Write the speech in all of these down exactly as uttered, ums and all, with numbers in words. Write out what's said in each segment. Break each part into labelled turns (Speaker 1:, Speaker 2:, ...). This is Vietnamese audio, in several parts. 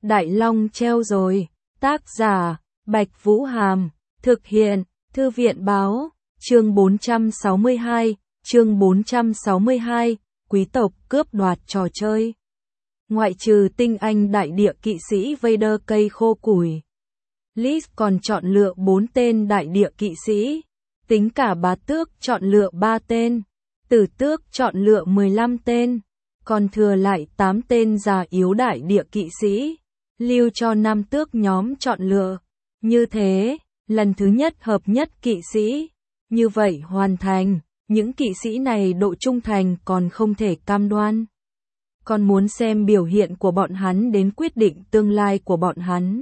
Speaker 1: Đại Long treo rồi. Tác giả, Bạch Vũ Hàm. Thực hiện, Thư viện Báo. Chương bốn trăm sáu mươi hai, chương bốn trăm sáu mươi hai, quý tộc cướp đoạt trò chơi. Ngoại trừ tinh anh đại địa kỵ sĩ Vader cây khô củi, Liz còn chọn lựa bốn tên đại địa kỵ sĩ, tính cả bá tước chọn lựa ba tên, tử tước chọn lựa mười lăm tên, còn thừa lại tám tên già yếu đại địa kỵ sĩ, lưu cho nam tước nhóm chọn lựa. Như thế, lần thứ nhất hợp nhất kỵ sĩ, như vậy hoàn thành, những kỵ sĩ này độ trung thành còn không thể cam đoan. Còn muốn xem biểu hiện của bọn hắn đến quyết định tương lai của bọn hắn.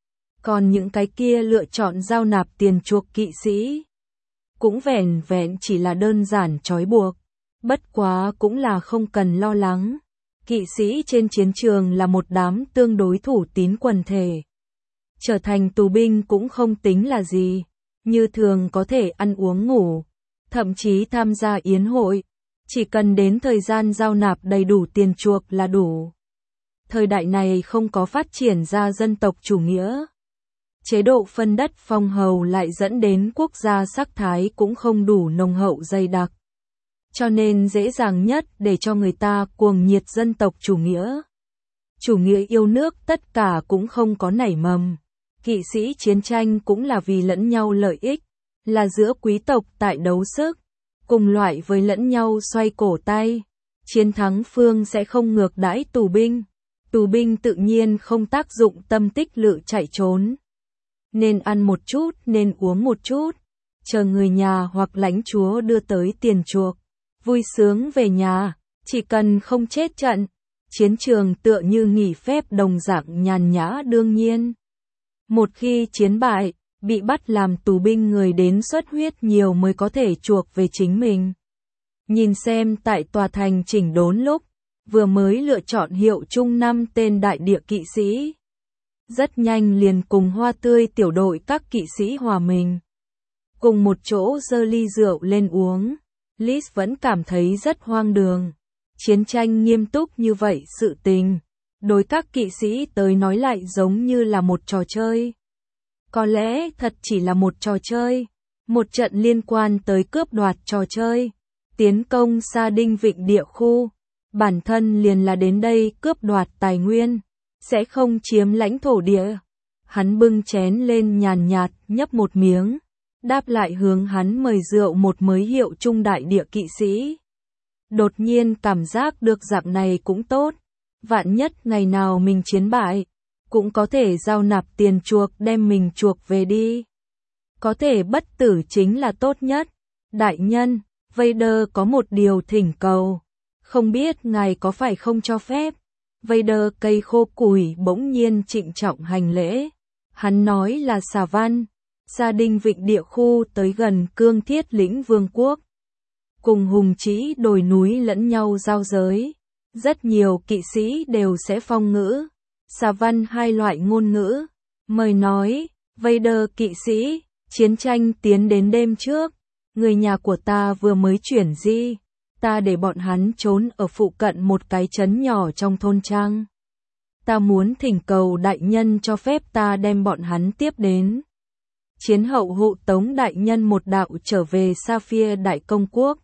Speaker 1: Còn những cái kia lựa chọn giao nạp tiền chuộc kỵ sĩ, cũng vẻn vẹn chỉ là đơn giản trói buộc, bất quá cũng là không cần lo lắng. Kỵ sĩ trên chiến trường là một đám tương đối thủ tín quần thể. Trở thành tù binh cũng không tính là gì, như thường có thể ăn uống ngủ, thậm chí tham gia yến hội, chỉ cần đến thời gian giao nạp đầy đủ tiền chuộc là đủ. Thời đại này không có phát triển ra dân tộc chủ nghĩa. Chế độ phân đất phong hầu lại dẫn đến quốc gia sắc thái cũng không đủ nồng hậu dày đặc. Cho nên dễ dàng nhất để cho người ta cuồng nhiệt dân tộc chủ nghĩa. Chủ nghĩa yêu nước tất cả cũng không có nảy mầm. Kỵ sĩ chiến tranh cũng là vì lẫn nhau lợi ích, là giữa quý tộc tại đấu sức, cùng loại với lẫn nhau xoay cổ tay. Chiến thắng phương sẽ không ngược đãi tù binh, tù binh tự nhiên không tác dụng tâm tích lự chạy trốn. Nên ăn một chút, nên uống một chút, chờ người nhà hoặc lãnh chúa đưa tới tiền chuộc, vui sướng về nhà, chỉ cần không chết trận. Chiến trường tựa như nghỉ phép đồng dạng nhàn nhã đương nhiên. Một khi chiến bại, bị bắt làm tù binh người đến xuất huyết nhiều mới có thể chuộc về chính mình. Nhìn xem tại tòa thành chỉnh đốn lúc, vừa mới lựa chọn hiệu chung năm tên đại địa kỵ sĩ. Rất nhanh liền cùng hoa tươi tiểu đội các kỵ sĩ hòa mình. Cùng một chỗ giơ ly rượu lên uống. Liz vẫn cảm thấy rất hoang đường. Chiến tranh nghiêm túc như vậy sự tình, đối các kỵ sĩ tới nói lại giống như là một trò chơi. Có lẽ thật chỉ là một trò chơi, một trận liên quan tới cướp đoạt trò chơi, tiến công Sa Đinh Vịnh địa khu, bản thân liền là đến đây cướp đoạt tài nguyên, sẽ không chiếm lãnh thổ địa. Hắn bưng chén lên nhàn nhạt nhấp một miếng, đáp lại hướng hắn mời rượu một mới hiệu trung đại địa kỵ sĩ. Đột nhiên cảm giác được dạng này cũng tốt, vạn nhất ngày nào mình chiến bại, cũng có thể giao nạp tiền chuộc đem mình chuộc về đi. Có thể bất tử chính là tốt nhất. Đại nhân, Vader có một điều thỉnh cầu, không biết ngài có phải không cho phép. Vader cây khô củi bỗng nhiên trịnh trọng hành lễ. Hắn nói là xà văn, Sa Đinh Vịnh địa khu tới gần Cương Thiết Lĩnh Vương quốc. Cùng hùng trĩ đồi núi lẫn nhau giao giới. Rất nhiều kỵ sĩ đều sẽ phong ngữ, xà văn hai loại ngôn ngữ. Mời nói, Vader kỵ sĩ, chiến tranh tiến đến đêm trước. Người nhà của ta vừa mới chuyển di. Ta để bọn hắn trốn ở phụ cận một cái trấn nhỏ trong thôn trang. Ta muốn thỉnh cầu đại nhân cho phép ta đem bọn hắn tiếp đến. Chiến hậu hộ tống đại nhân một đạo trở về Sapphire Đại Công Quốc.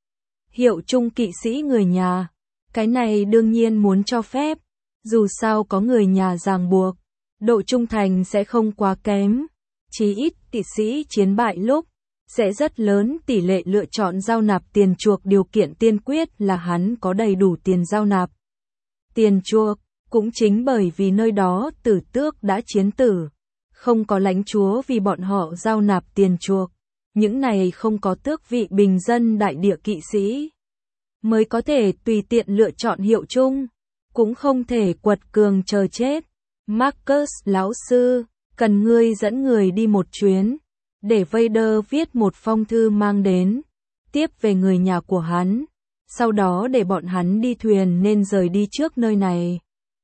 Speaker 1: Hiệu trung kỵ sĩ người nhà, cái này đương nhiên muốn cho phép, dù sao có người nhà ràng buộc, độ trung thành sẽ không quá kém. Chí ít kỵ sĩ chiến bại lúc, sẽ rất lớn tỷ lệ lựa chọn giao nạp tiền chuộc, điều kiện tiên quyết là hắn có đầy đủ tiền giao nạp. Tiền chuộc, cũng chính bởi vì nơi đó tử tước đã chiến tử, không có lãnh chúa vì bọn họ giao nạp tiền chuộc, những này không có tước vị bình dân đại địa kỵ sĩ, mới có thể tùy tiện lựa chọn hiệu chung, cũng không thể quật cường chờ chết. Marcus lão sư, cần ngươi dẫn người đi một chuyến, để Vader viết một phong thư mang đến, tiếp về người nhà của hắn, sau đó để bọn hắn đi thuyền nên rời đi trước nơi này.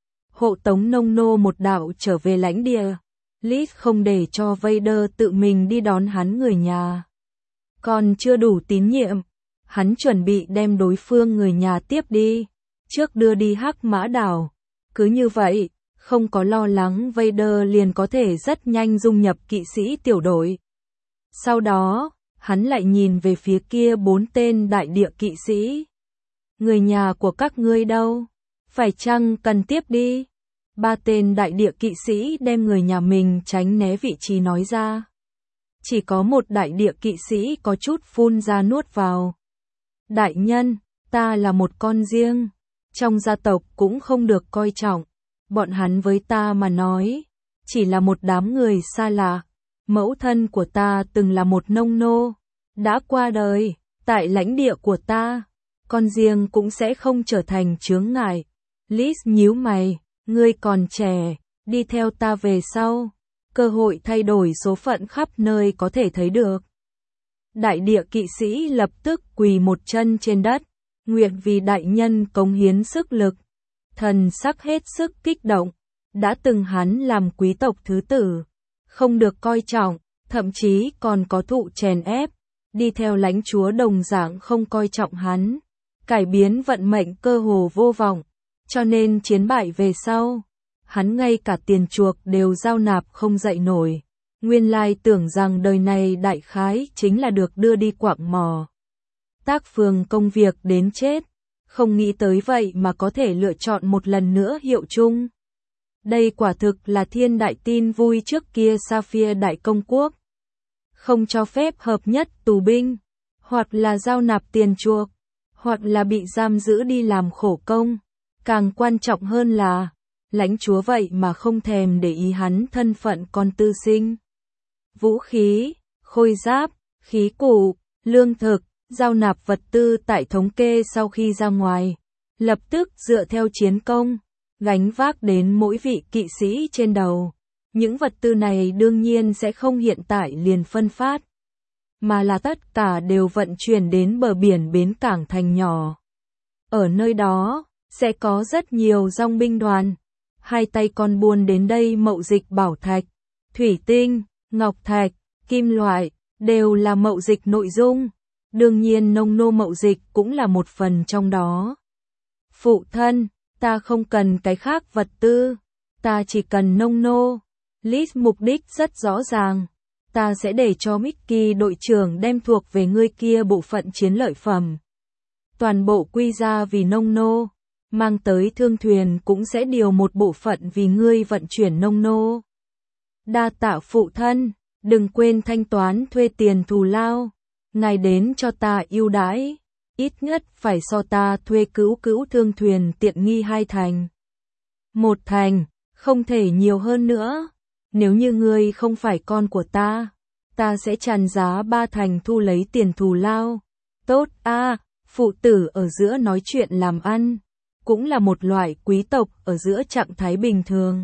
Speaker 1: Hộ tống nông nô một đạo trở về lãnh địa. Liz không để cho Vader tự mình đi đón hắn người nhà. Còn chưa đủ tín nhiệm, hắn chuẩn bị đem đối phương người nhà tiếp đi, trước đưa đi Hắc Mã Đảo. Cứ như vậy, Không có lo lắng Vader liền có thể rất nhanh dung nhập kỵ sĩ tiểu đội. Sau đó, hắn lại nhìn về phía kia bốn tên đại địa kỵ sĩ. Người nhà của các ngươi đâu? Phải chăng cần tiếp đi? Ba tên đại địa kỵ sĩ đem người nhà mình tránh né vị trí nói ra. Chỉ có một đại địa kỵ sĩ có chút phun ra nuốt vào. Đại nhân, ta là một con riêng. Trong gia tộc cũng không được coi trọng. Bọn hắn với ta mà nói, chỉ là một đám người xa lạ. Mẫu thân của ta từng là một nông nô, đã qua đời, tại lãnh địa của ta. Con riêng cũng sẽ không trở thành chướng ngại. Liz nhíu mày, ngươi còn trẻ, đi theo ta về sau. Cơ hội thay đổi số phận khắp nơi có thể thấy được. Đại địa kỵ sĩ lập tức quỳ một chân trên đất, nguyện vì đại nhân cống hiến sức lực. Thần sắc hết sức kích động, đã từng hắn làm quý tộc thứ tử, không được coi trọng, thậm chí còn có thụ chèn ép, đi theo lãnh chúa đồng dạng không coi trọng hắn, cải biến vận mệnh cơ hồ vô vọng, cho nên chiến bại về sau, hắn ngay cả tiền chuộc đều giao nạp không dậy nổi, nguyên lai tưởng rằng đời này đại khái chính là được đưa đi quạng mỏ. Tác phường công việc đến chết, không nghĩ tới vậy mà có thể lựa chọn một lần nữa hiệu chung. Đây quả thực là thiên đại tin vui trước kia Sapphire đại công quốc. Không cho phép hợp nhất tù binh, hoặc là giao nạp tiền chuộc, hoặc là bị giam giữ đi làm khổ công. Càng quan trọng hơn là, lãnh chúa vậy mà không thèm để ý hắn thân phận con tư sinh. Vũ khí, khôi giáp, khí cụ, lương thực, giao nạp vật tư tại thống kê sau khi ra ngoài, lập tức dựa theo chiến công, gánh vác đến mỗi vị kỵ sĩ trên đầu. Những vật tư này đương nhiên sẽ không hiện tại liền phân phát, mà là tất cả đều vận chuyển đến bờ biển bến cảng thành nhỏ. Ở nơi đó, sẽ có rất nhiều dòng binh đoàn, hai tay con buôn đến đây mậu dịch bảo thạch, thủy tinh, ngọc thạch, kim loại, đều là mậu dịch nội dung. Đương nhiên nông nô mậu dịch cũng là một phần trong đó. Phụ thân, ta không cần cái khác vật tư, ta chỉ cần nông nô. Liz mục đích rất rõ ràng, ta sẽ để cho Mickey đội trưởng đem thuộc về ngươi kia bộ phận chiến lợi phẩm. Toàn bộ quy ra vì nông nô, mang tới thương thuyền cũng sẽ điều một bộ phận vì ngươi vận chuyển nông nô. Đa tạ phụ thân, đừng quên thanh toán thuê tiền thù lao. Ngài đến cho ta ưu đãi, ít nhất phải so ta thuê cứu cứu thương thuyền tiện nghi hai thành. Một thành, không thể nhiều hơn nữa. Nếu như ngươi không phải con của ta, ta sẽ tràn giá ba thành thu lấy tiền thù lao. Tốt a, à, phụ tử ở giữa nói chuyện làm ăn, cũng là một loại quý tộc ở giữa trạng thái bình thường.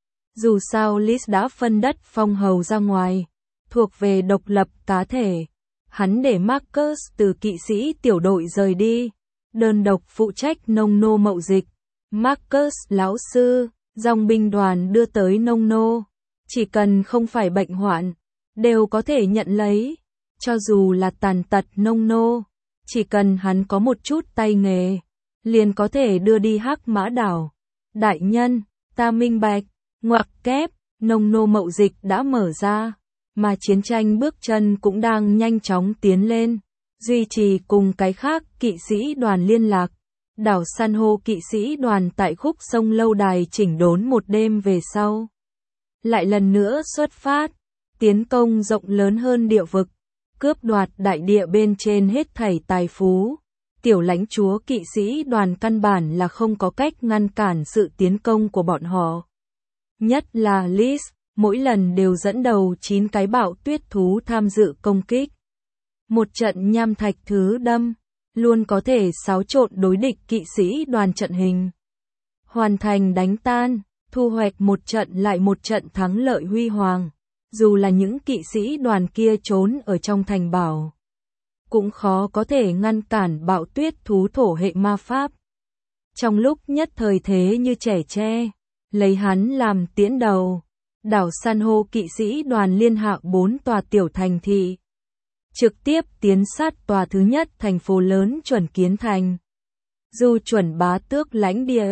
Speaker 1: Dù sao Liz đã phân đất phong hầu ra ngoài, thuộc về độc lập cá thể. Hắn để Marcus từ kỵ sĩ tiểu đội rời đi, đơn độc phụ trách nông nô mậu dịch. Marcus lão sư, dòng binh đoàn đưa tới nông nô, chỉ cần không phải bệnh hoạn, đều có thể nhận lấy, cho dù là tàn tật nông nô, chỉ cần hắn có một chút tay nghề, liền có thể đưa đi Hắc Mã đảo. Đại nhân, ta minh bạch, ngoặc kép, nông nô mậu dịch đã mở ra. Mà chiến tranh bước chân cũng đang nhanh chóng tiến lên, duy trì cùng cái khác kỵ sĩ đoàn liên lạc. Đảo san hô kỵ sĩ đoàn tại khúc sông lâu đài chỉnh đốn một đêm về sau. Lại lần nữa xuất phát, tiến công rộng lớn hơn địa vực, cướp đoạt đại địa bên trên hết thảy tài phú. Tiểu lãnh chúa kỵ sĩ đoàn căn bản là không có cách ngăn cản sự tiến công của bọn họ. Nhất là Liz. Mỗi lần đều dẫn đầu chín cái bạo tuyết thú tham dự công kích. Một trận nham thạch thứ đâm, luôn có thể xáo trộn đối địch kỵ sĩ đoàn trận hình. Hoàn thành đánh tan, thu hoạch một trận lại một trận thắng lợi huy hoàng. Dù là những kỵ sĩ đoàn kia trốn ở trong thành bảo, cũng khó có thể ngăn cản bạo tuyết thú thổ hệ ma pháp. Trong lúc nhất thời thế như trẻ tre, lấy hắn làm tiễn đầu. Đảo san hô kỵ sĩ đoàn liên hạ bốn tòa tiểu thành thị, trực tiếp tiến sát tòa thứ nhất thành phố lớn chuẩn kiến thành. Du chuẩn bá tước lãnh địa,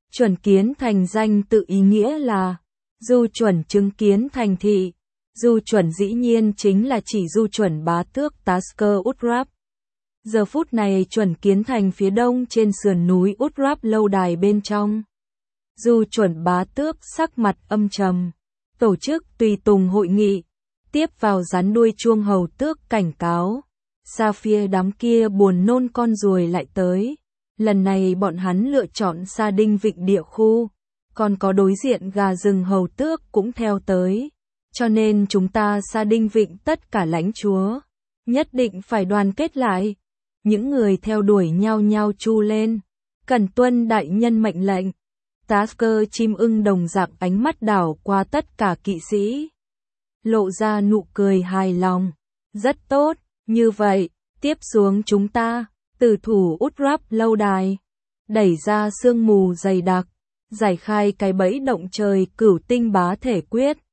Speaker 1: Chuẩn kiến thành danh tự ý nghĩa là du chuẩn chứng kiến thành thị. Du chuẩn dĩ nhiên chính là chỉ du chuẩn bá tước Tasker Utrap. Giờ phút này chuẩn kiến thành phía đông trên sườn núi Utrap lâu đài bên trong. Du chuẩn bá tước sắc mặt âm trầm, tổ chức tùy tùng hội nghị, tiếp vào rắn đuôi chuông hầu tước cảnh cáo. Sapphire đám kia buồn nôn con ruồi lại tới. Lần này bọn hắn lựa chọn Sa Đinh Vịnh địa khu, còn có đối diện gà rừng hầu tước cũng theo tới. Cho nên chúng ta Sa Đinh Vịnh tất cả lãnh chúa, nhất định phải đoàn kết lại. Những người theo đuổi nhau nhau chu lên, cần tuân đại nhân mệnh lệnh. Tasker chim ưng đồng dạng ánh mắt đảo qua tất cả kỵ sĩ, lộ ra nụ cười hài lòng. Rất tốt, như vậy, tiếp xuống chúng ta, tử thủ Utrap lâu đài, đẩy ra sương mù dày đặc, giải khai cái bẫy động trời cửu tinh bá thể quyết.